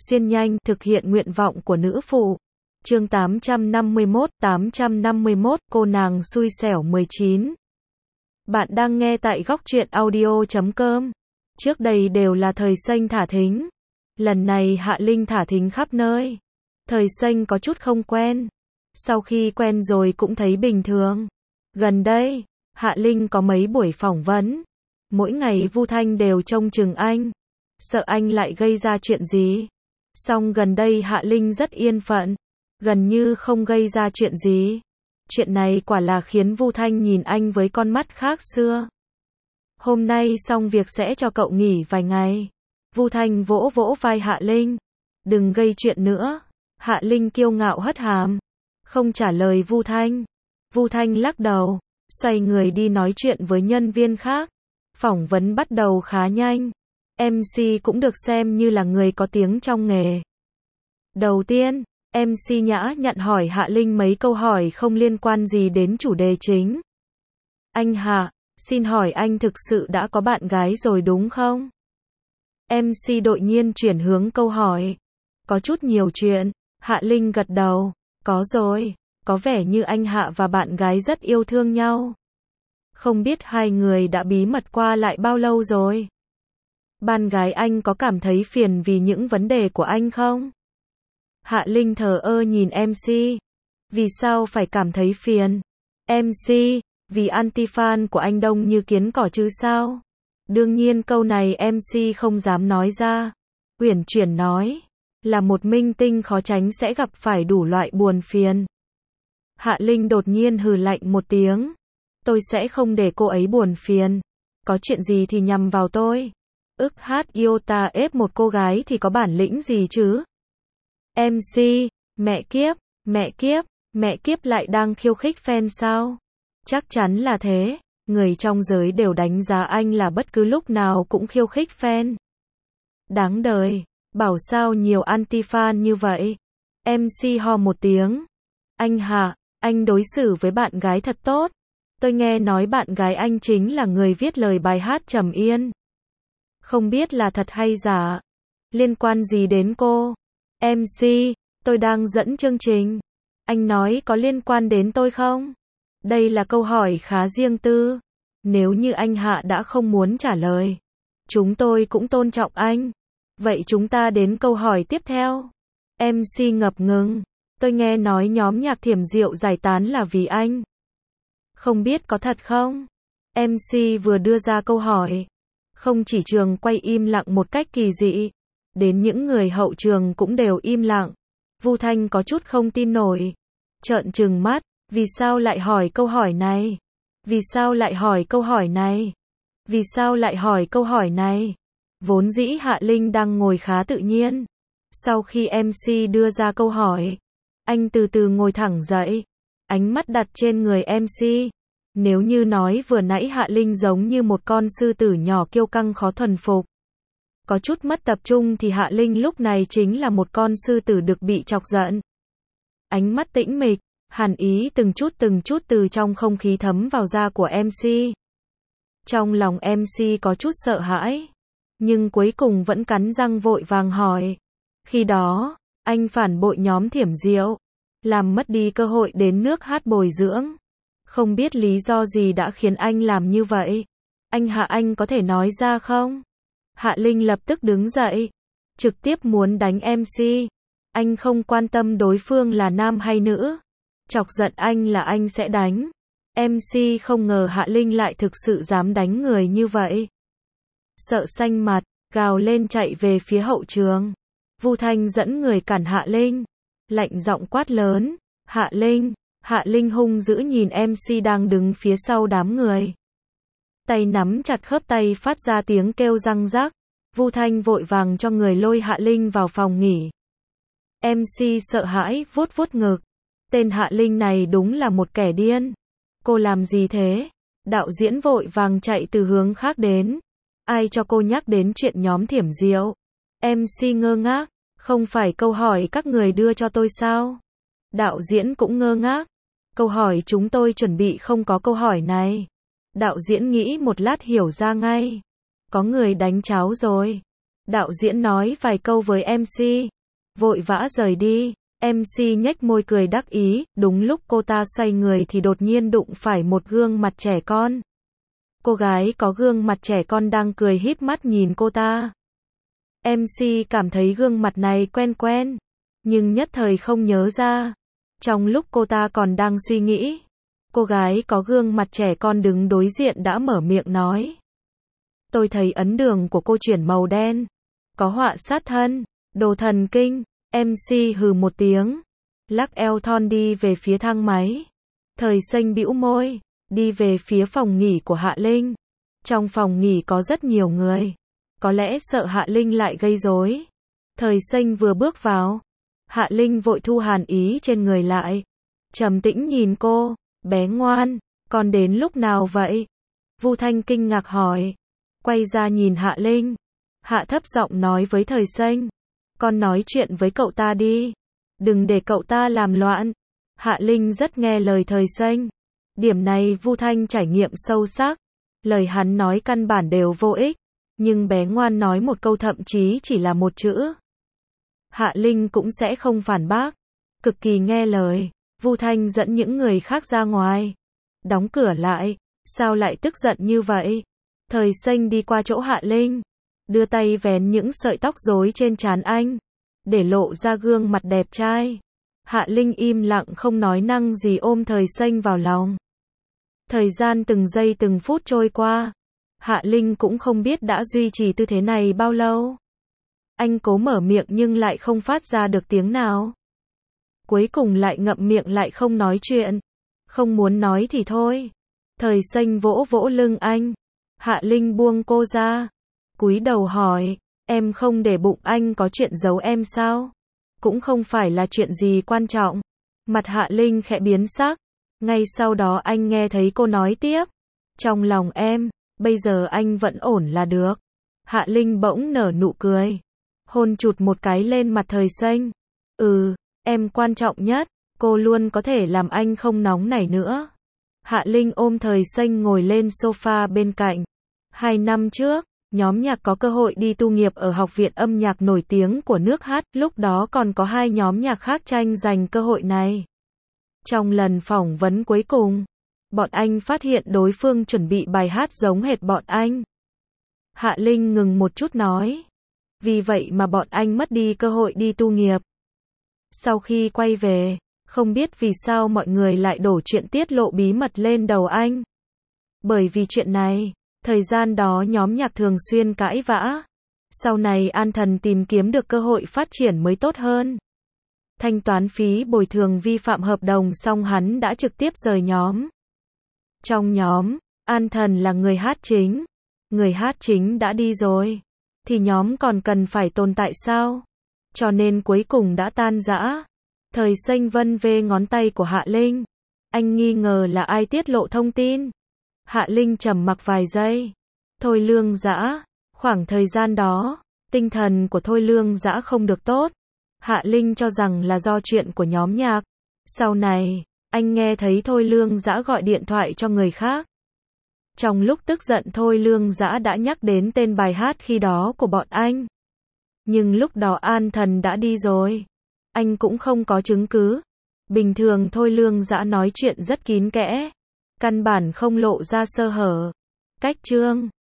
xuyên nhanh, thực hiện nguyện vọng của nữ phụ. Chương 851, cô nàng xui xẻo 19. Bạn đang nghe tại góc truyện audio.com. Trước đây đều là thời xanh thả thính. Lần này Hạ Linh thả thính khắp nơi. Thời xanh có chút không quen. Sau khi quen rồi cũng thấy bình thường. Gần đây, Hạ Linh có mấy buổi phỏng vấn. Mỗi ngày Vu Thanh đều trông chừng anh. Sợ anh lại gây ra chuyện gì. Song gần đây Hạ Linh rất yên phận. Gần như không gây ra chuyện gì. Chuyện này quả là khiến Vu Thanh nhìn anh với con mắt khác xưa. Hôm nay xong việc sẽ cho cậu nghỉ vài ngày. Vu Thanh vỗ vỗ vai Hạ Linh. Đừng gây chuyện nữa. Hạ Linh kiêu ngạo hất hàm. Không trả lời Vu Thanh. Vu Thanh lắc đầu. Xoay người đi nói chuyện với nhân viên khác. Phỏng vấn bắt đầu khá nhanh. MC cũng được xem như là người có tiếng trong nghề. Đầu tiên, MC nhã nhặn hỏi Hạ Linh mấy câu hỏi không liên quan gì đến chủ đề chính. Anh Hạ, xin hỏi anh thực sự đã có bạn gái rồi đúng không? MC đột nhiên chuyển hướng câu hỏi. Có chút nhiều chuyện. Hạ Linh gật đầu. Có rồi. Có vẻ như anh Hạ và bạn gái rất yêu thương nhau. Không biết hai người đã bí mật qua lại bao lâu rồi? Bạn gái anh có cảm thấy phiền vì những vấn đề của anh không? Hạ Linh thờ ơ nhìn MC. Vì sao phải cảm thấy phiền? MC, vì anti-fan của anh đông như kiến cỏ chứ sao? Đương nhiên câu này MC không dám nói ra. Uyển chuyển nói. Là một minh tinh khó tránh sẽ gặp phải đủ loại buồn phiền. Hạ Linh đột nhiên hừ lạnh một tiếng. Tôi sẽ không để cô ấy buồn phiền. Có chuyện gì thì nhằm vào tôi. Ức hát iota ép một cô gái thì có bản lĩnh gì chứ? MC, mẹ kiếp lại đang khiêu khích fan sao? Chắc chắn là thế. Người trong giới đều đánh giá anh là bất cứ lúc nào cũng khiêu khích fan. Đáng đời. Bảo sao nhiều anti-fan như vậy. MC ho một tiếng. Anh Hạ, anh đối xử với bạn gái thật tốt. Tôi nghe nói bạn gái anh chính là người viết lời bài hát Trầm Yên. Không biết là thật hay giả. Liên quan gì đến cô? MC, tôi đang dẫn chương trình. Anh nói có liên quan đến tôi không? Đây là câu hỏi khá riêng tư. Nếu như anh Hạ đã không muốn trả lời, chúng tôi cũng tôn trọng anh. Vậy chúng ta đến câu hỏi tiếp theo. MC ngập ngừng. Tôi nghe nói nhóm nhạc Thiểm Diệu giải tán là vì anh. Không biết có thật không? MC vừa đưa ra câu hỏi. Không chỉ trường quay im lặng một cách kỳ dị. Đến những người hậu trường cũng đều im lặng. Vu Thanh có chút không tin nổi. Trợn trừng mắt. Vì sao lại hỏi câu hỏi này? Vì sao lại hỏi câu hỏi này? Vì sao lại hỏi câu hỏi này? Vốn dĩ Hạ Linh đang ngồi khá tự nhiên. Sau khi MC đưa ra câu hỏi, anh từ từ ngồi thẳng dậy. Ánh mắt đặt trên người MC. Nếu như nói vừa nãy Hạ Linh giống như một con sư tử nhỏ kiêu căng khó thuần phục. Có chút mất tập trung thì Hạ Linh lúc này chính là một con sư tử được bị chọc giận. Ánh mắt tĩnh mịch, hàn ý từng chút từ trong không khí thấm vào da của MC. Trong lòng MC có chút sợ hãi. Nhưng cuối cùng vẫn cắn răng vội vàng hỏi. Khi đó, anh phản bội nhóm Thiểm Diệu. Làm mất đi cơ hội đến nước hát bồi dưỡng. Không biết lý do gì đã khiến anh làm như vậy. Anh Hạ, anh có thể nói ra không? Hạ Linh lập tức đứng dậy. Trực tiếp muốn đánh MC. Anh không quan tâm đối phương là nam hay nữ. Chọc giận anh là anh sẽ đánh. MC không ngờ Hạ Linh lại thực sự dám đánh người như vậy. Sợ xanh mặt, gào lên chạy về phía hậu trường. Vu Thanh dẫn người cản Hạ Linh. Lạnh giọng quát lớn. Hạ Linh. Hạ Linh hung dữ nhìn MC đang đứng phía sau đám người. Tay nắm chặt khớp tay phát ra tiếng kêu răng rắc. Vu Thanh vội vàng cho người lôi Hạ Linh vào phòng nghỉ. MC sợ hãi vuốt vuốt ngực. Tên Hạ Linh này đúng là một kẻ điên. Cô làm gì thế? Đạo diễn vội vàng chạy từ hướng khác đến. Ai cho cô nhắc đến chuyện nhóm Thiểm Diệu? MC ngơ ngác. Không phải câu hỏi các người đưa cho tôi sao? Đạo diễn cũng ngơ ngác. Câu hỏi chúng tôi chuẩn bị không có câu hỏi này. Đạo diễn nghĩ một lát hiểu ra ngay. Có người đánh cháo rồi. Đạo diễn nói vài câu với MC, vội vã rời đi. MC nhếch môi cười đắc ý, đúng lúc cô ta xoay người thì đột nhiên đụng phải một gương mặt trẻ con. Cô gái có gương mặt trẻ con đang cười híp mắt nhìn cô ta. MC cảm thấy gương mặt này quen quen, nhưng nhất thời không nhớ ra. Trong lúc cô ta còn đang suy nghĩ, cô gái có gương mặt trẻ con đứng đối diện đã mở miệng nói. Tôi thấy ấn đường của cô chuyển màu đen. Có họa sát thân, đồ thần kinh. MC hừ một tiếng, lắc eo thon đi về phía thang máy. Thời Xanh bĩu môi, đi về phía phòng nghỉ của Hạ Linh. Trong phòng nghỉ có rất nhiều người, có lẽ sợ Hạ Linh lại gây rối. Thời Xanh vừa bước vào, Hạ Linh vội thu hàn ý trên người lại, trầm tĩnh nhìn cô, bé ngoan, con đến lúc nào vậy? Vu Thanh kinh ngạc hỏi, quay ra nhìn Hạ Linh. Hạ thấp giọng nói với Thời Xanh, con nói chuyện với cậu ta đi, đừng để cậu ta làm loạn. Hạ Linh rất nghe lời Thời Xanh. Điểm này Vu Thanh trải nghiệm sâu sắc. Lời hắn nói căn bản đều vô ích, nhưng bé ngoan nói một câu thậm chí chỉ là một chữ, Hạ Linh cũng sẽ không phản bác, cực kỳ nghe lời. Vu Thanh dẫn những người khác ra ngoài, đóng cửa lại. Sao lại tức giận như vậy? Thời Xanh đi qua chỗ Hạ Linh, đưa tay vén những sợi tóc rối trên trán anh, để lộ ra gương mặt đẹp trai. Hạ Linh im lặng không nói năng gì ôm Thời Xanh vào lòng. Thời gian từng giây từng phút trôi qua, Hạ Linh cũng không biết đã duy trì tư thế này bao lâu. Anh cố mở miệng nhưng lại không phát ra được tiếng nào. Cuối cùng lại ngậm miệng lại không nói chuyện. Không muốn nói thì thôi. Thời Xanh vỗ vỗ lưng anh. Hạ Linh buông cô ra, cúi đầu hỏi, em không để bụng anh có chuyện giấu em sao? Cũng không phải là chuyện gì quan trọng. Mặt Hạ Linh khẽ biến sắc. Ngay sau đó anh nghe thấy cô nói tiếp, trong lòng em, bây giờ anh vẫn ổn là được. Hạ Linh bỗng nở nụ cười, hôn chụt một cái lên mặt Thời Xanh. Em quan trọng nhất, cô luôn có thể làm anh không nóng nảy nữa. Hạ Linh ôm Thời Xanh ngồi lên sofa bên cạnh. 2 năm trước, nhóm nhạc có cơ hội đi tu nghiệp ở học viện âm nhạc nổi tiếng của nước hát, lúc đó còn có 2 nhóm nhạc khác tranh giành cơ hội này. Trong lần phỏng vấn cuối cùng, bọn anh phát hiện đối phương chuẩn bị bài hát giống hệt bọn anh. Hạ Linh ngừng một chút nói, vì vậy mà bọn anh mất đi cơ hội đi tu nghiệp. Sau khi quay về, không biết vì sao mọi người lại đổ chuyện tiết lộ bí mật lên đầu anh. Bởi vì chuyện này, thời gian đó nhóm nhạc thường xuyên cãi vã. Sau này An Thần tìm kiếm được cơ hội phát triển mới tốt hơn. Thanh toán phí bồi thường vi phạm hợp đồng xong hắn đã trực tiếp rời nhóm. Trong nhóm, An Thần là người hát chính. Người hát chính đã đi rồi, thì nhóm còn cần phải tồn tại sao? Cho nên cuối cùng đã tan rã. Thời Xanh vân vê ngón tay của Hạ Linh. Anh nghi ngờ là ai tiết lộ thông tin. Hạ Linh trầm mặc vài giây. Thôi Lương Dã. Khoảng thời gian đó, tinh thần của Thôi Lương Dã không được tốt. Hạ Linh cho rằng là do chuyện của nhóm nhạc. Sau này, anh nghe thấy Thôi Lương Dã gọi điện thoại cho người khác. Trong lúc tức giận Thôi Lương Dã đã nhắc đến tên bài hát khi đó của bọn anh. Nhưng lúc đó An Thần đã đi rồi. Anh cũng không có chứng cứ. Bình thường Thôi Lương Dã nói chuyện rất kín kẽ, căn bản không lộ ra sơ hở. Cách chương